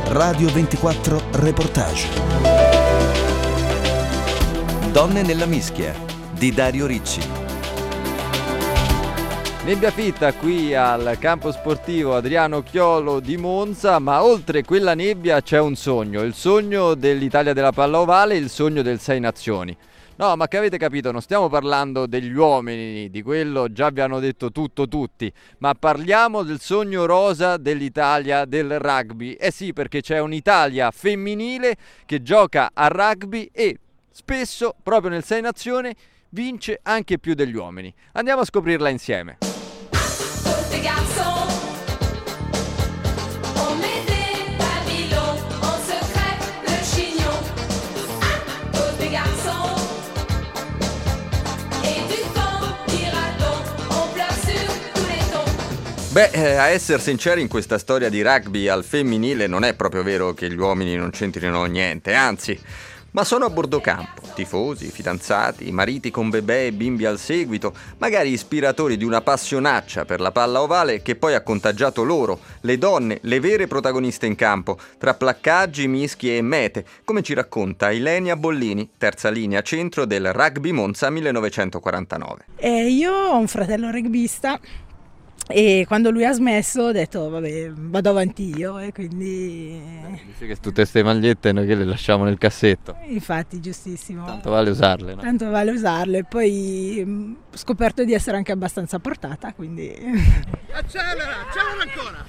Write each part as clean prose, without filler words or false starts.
Radio 24 Reportage. Donne nella mischia di Dario Ricci. Nebbia fitta qui al campo sportivo Adriano Chiolo di Monza, ma oltre quella nebbia c'è un sogno, il sogno dell'Italia della palla ovale, il sogno del Sei Nazioni. No, ma che avete capito, non stiamo parlando degli uomini, di quello già vi hanno detto tutto tutti, ma parliamo del sogno rosa dell'Italia del rugby. Eh sì, perché c'è un'Italia femminile che gioca a rugby e spesso, proprio nel Sei Nazioni, vince anche più degli uomini. Andiamo a scoprirla insieme. A essere sinceri, in questa storia di rugby al femminile non è proprio vero che gli uomini non c'entrino niente, anzi, ma sono a bordo campo, tifosi, fidanzati, mariti con bebè e bimbi al seguito, magari ispiratori di una passionaccia per la palla ovale che poi ha contagiato loro, le donne, le vere protagoniste in campo, tra placcaggi, mischie e mete, come ci racconta Ilenia Bollini, terza linea centro del Rugby Monza 1949. Io ho un fratello rugbista. E quando lui ha smesso ho detto vabbè, vado avanti io, e quindi dice che tutte queste magliette noi che le lasciamo nel cassetto, infatti giustissimo, tanto vale usarle, no? Tanto vale usarle. Poi ho scoperto di essere anche abbastanza portata, quindi accelera, c'è una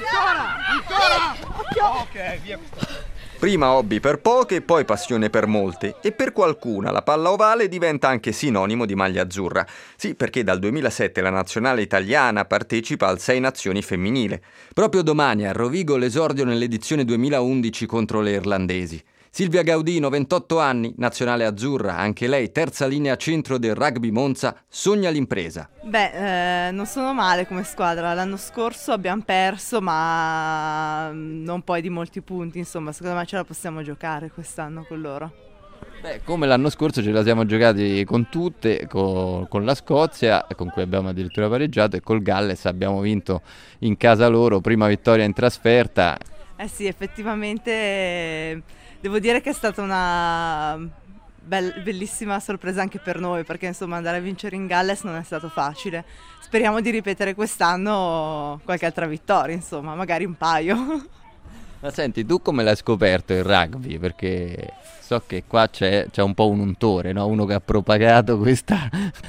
ancora, ok, via. Prima hobby per poche, poi passione per molte, e per qualcuna la palla ovale diventa anche sinonimo di maglia azzurra. Sì, perché dal 2007 la nazionale italiana partecipa al Sei Nazioni femminile. Proprio domani a Rovigo l'esordio nell'edizione 2011 contro le irlandesi. Silvia Gaudino, 28 anni, nazionale azzurra, anche lei terza linea centro del Rugby Monza, sogna l'impresa. Non sono male come squadra, l'anno scorso abbiamo perso ma non poi di molti punti, insomma secondo me ce la possiamo giocare quest'anno con loro. Come l'anno scorso ce la siamo giocati con tutte, con la Scozia, con cui abbiamo addirittura pareggiato, e col Galles abbiamo vinto in casa loro, prima vittoria in trasferta. Sì, effettivamente devo dire che è stata una bellissima sorpresa anche per noi, perché insomma andare a vincere in Galles non è stato facile. Speriamo di ripetere quest'anno qualche altra vittoria, insomma, magari un paio. Ma senti, tu come l'hai scoperto il rugby? Perché so che qua c'è un po' un untore, no? Uno che ha propagato questa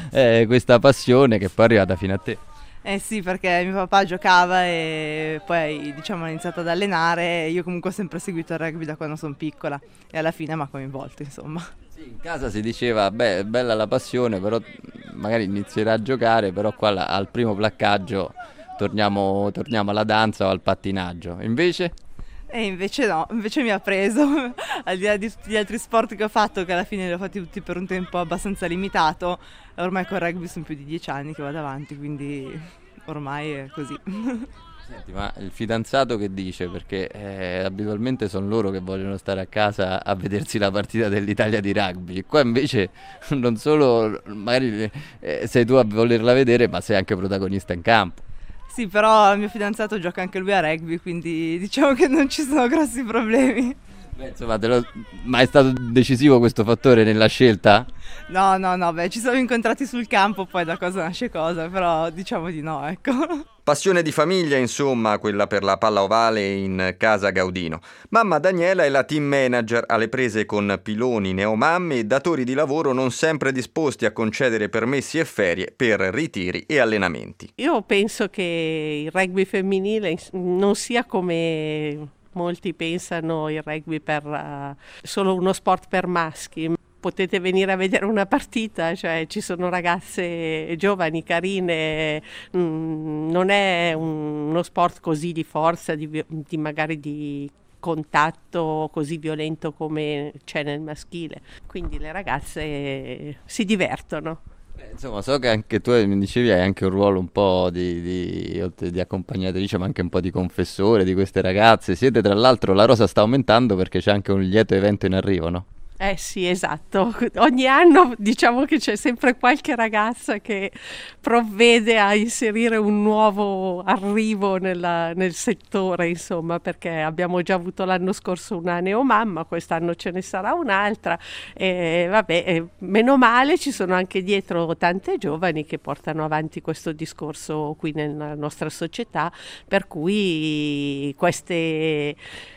passione che poi è arrivata fino a te. Sì, perché mio papà giocava e poi diciamo ha iniziato ad allenare. Io comunque ho sempre seguito il rugby da quando sono piccola e alla fine mi ha coinvolto, insomma. Sì, in casa si diceva, è bella la passione, però magari inizierà a giocare, però qua al primo placcaggio torniamo alla danza o al pattinaggio. Invece? E invece no, invece mi ha preso, al di là di tutti gli altri sport che ho fatto, che alla fine li ho fatti tutti per un tempo abbastanza limitato, ormai con il rugby sono più di 10 anni che vado avanti, quindi ormai è così. Senti, ma il fidanzato che dice? Perché abitualmente sono loro che vogliono stare a casa a vedersi la partita dell'Italia di rugby, qua invece non solo magari sei tu a volerla vedere, ma sei anche protagonista in campo. Sì, però il mio fidanzato gioca anche lui a rugby, quindi diciamo che non ci sono grossi problemi. Insomma, ma è stato decisivo questo fattore nella scelta? No, ci siamo incontrati sul campo, poi da cosa nasce cosa, però diciamo di no, ecco. Passione di famiglia, insomma, quella per la palla ovale in casa Gaudino. Mamma Daniela è la team manager alle prese con piloni, neomamme e datori di lavoro non sempre disposti a concedere permessi e ferie per ritiri e allenamenti. Io penso che il rugby femminile non sia come molti pensano il rugby per solo uno sport per maschi. Potete venire a vedere una partita, cioè ci sono ragazze giovani, carine, non è uno sport così di forza, di magari di contatto così violento come c'è nel maschile, quindi le ragazze si divertono. Insomma, so che anche tu mi dicevi hai anche un ruolo un po' oltre di accompagnatrice, ma anche un po' di confessore di queste ragazze. Siete, tra l'altro, la rosa sta aumentando perché c'è anche un lieto evento in arrivo, no? Sì, esatto. Ogni anno diciamo che c'è sempre qualche ragazza che provvede a inserire un nuovo arrivo nel settore, insomma, perché abbiamo già avuto l'anno scorso una neomamma, quest'anno ce ne sarà un'altra. Meno male ci sono anche dietro tante giovani che portano avanti questo discorso qui nella nostra società, per cui queste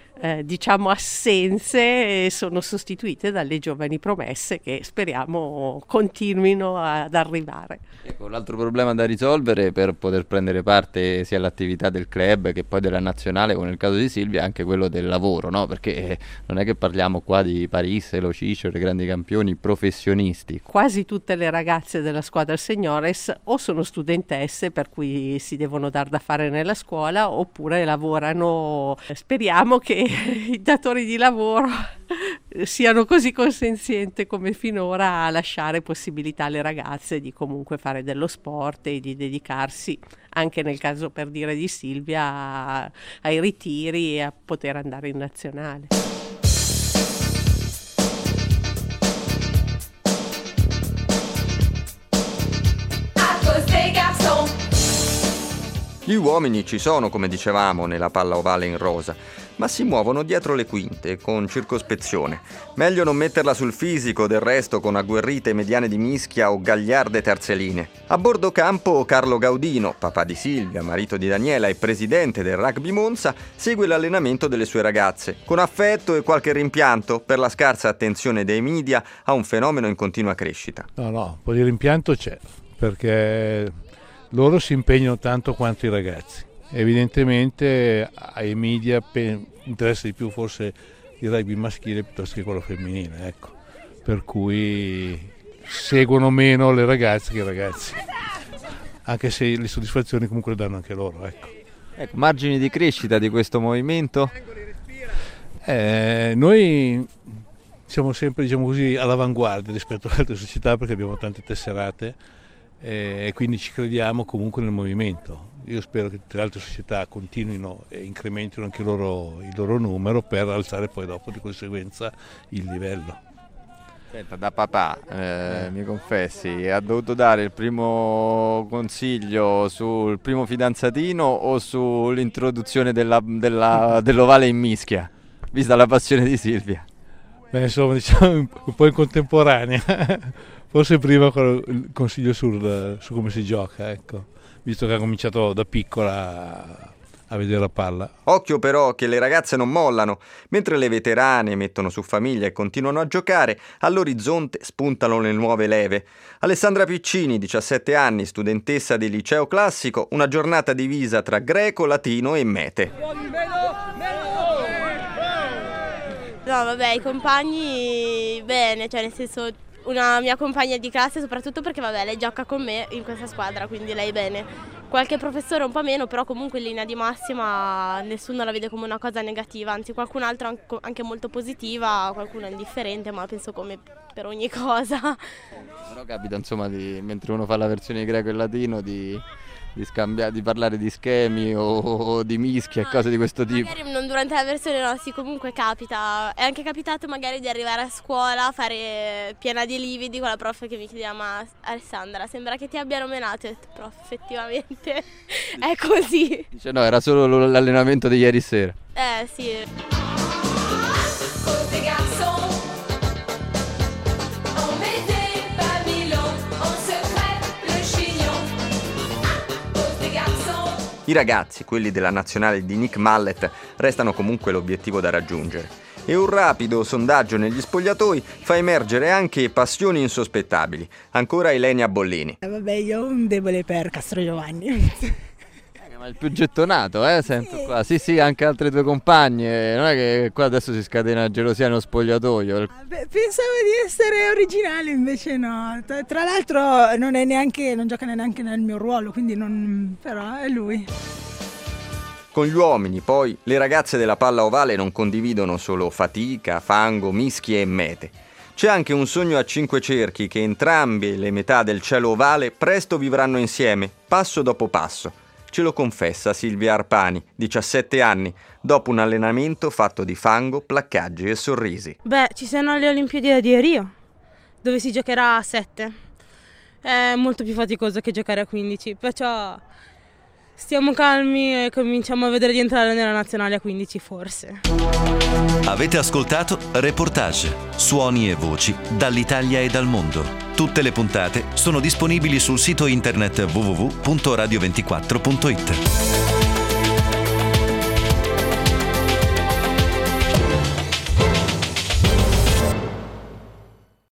assenze sono sostituite dalle giovani promesse che speriamo continuino ad arrivare. Ecco, l'altro problema da risolvere per poter prendere parte sia all'attività del club che poi della nazionale, come nel caso di Silvia, è anche quello del lavoro, no? Perché non è che parliamo qua di Paris, Lo Cicero, grandi campioni professionisti. Quasi tutte le ragazze della squadra seniores o sono studentesse, per cui si devono dar da fare nella scuola, oppure lavorano. Speriamo che i datori di lavoro siano così consenzienti come finora a lasciare possibilità alle ragazze di comunque fare dello sport e di dedicarsi, anche nel caso per dire di Silvia, ai ritiri e a poter andare in nazionale. Gli uomini ci sono, come dicevamo, nella palla ovale in rosa, ma si muovono dietro le quinte, con circospezione. Meglio non metterla sul fisico, del resto con agguerrite mediane di mischia o gagliarde terzeline. A bordo campo Carlo Gaudino, papà di Silvia, marito di Daniela e presidente del Rugby Monza, segue l'allenamento delle sue ragazze, con affetto e qualche rimpianto per la scarsa attenzione dei media a un fenomeno in continua crescita. No, un po' di rimpianto c'è, perché loro si impegnano tanto quanto i ragazzi. Evidentemente ai media interessa di più forse il rugby maschile piuttosto che quello femminile, ecco. Per cui seguono meno le ragazze che i ragazzi, anche se le soddisfazioni comunque le danno anche loro, ecco. Margini di crescita di questo movimento? Noi siamo sempre, diciamo così, all'avanguardia rispetto alle altre società, perché abbiamo tante tesserate e quindi ci crediamo comunque nel movimento. Io spero che tutte le altre società continuino e incrementino anche il loro numero per alzare poi dopo di conseguenza il livello. Senta, da papà, mi confessi, ha dovuto dare il primo consiglio sul primo fidanzatino o sull'introduzione dell'ovale in mischia, vista la passione di Silvia? Beh, insomma, diciamo un po' in contemporanea, forse prima il consiglio su come si gioca, ecco, visto che ha cominciato da piccola a vedere la palla. Occhio però che le ragazze non mollano, mentre le veterane mettono su famiglia e continuano a giocare, all'orizzonte spuntano le nuove leve. Alessandra Piccini, 17 anni, studentessa del liceo classico, una giornata divisa tra greco, latino e mete. No, vabbè, i compagni bene, cioè nel senso una mia compagna di classe, soprattutto perché vabbè, lei gioca con me in questa squadra, quindi lei bene. Qualche professore un po' meno, però comunque in linea di massima nessuno la vede come una cosa negativa, anzi qualcun altro anche molto positiva, qualcuno è indifferente, ma penso come per ogni cosa. Però capita insomma mentre uno fa la versione greco e latino di scambiare, di parlare di schemi o di mischia e cose di questo tipo. Magari non durante la versione, no, sì, comunque capita. È anche capitato magari di arrivare a scuola, fare piena di lividi con la prof che mi chiedeva: ma Alessandra, sembra che ti abbiano menato. E ho detto: prof, effettivamente è così. Dice no, era solo l'allenamento di ieri sera. Sì. I ragazzi, quelli della nazionale di Nick Mallet, restano comunque l'obiettivo da raggiungere. E un rapido sondaggio negli spogliatoi fa emergere anche passioni insospettabili. Ancora Ilenia Bollini. Vabbè, io ho un debole per Castro Giovanni. Ma il più gettonato, sento qua. Sì, anche altre tue compagne. Non è che qua adesso si scatena gelosia nello spogliatoio. Pensavo di essere originale, invece no. Tra l'altro non gioca neanche nel mio ruolo, quindi però è lui. Con gli uomini, poi, le ragazze della palla ovale non condividono solo fatica, fango, mischie e mete. C'è anche un sogno a 5 cerchi che entrambe le metà del cielo ovale presto vivranno insieme, passo dopo passo. Ce lo confessa Silvia Arpani, 17 anni, dopo un allenamento fatto di fango, placcaggi e sorrisi. Beh, ci sono le Olimpiadi di Rio, dove si giocherà a 7. È molto più faticoso che giocare a 15, perciò stiamo calmi e cominciamo a vedere di entrare nella nazionale a 15 forse. Avete ascoltato Reportage, suoni e voci dall'Italia e dal mondo. Tutte le puntate sono disponibili sul sito internet www.radio24.it.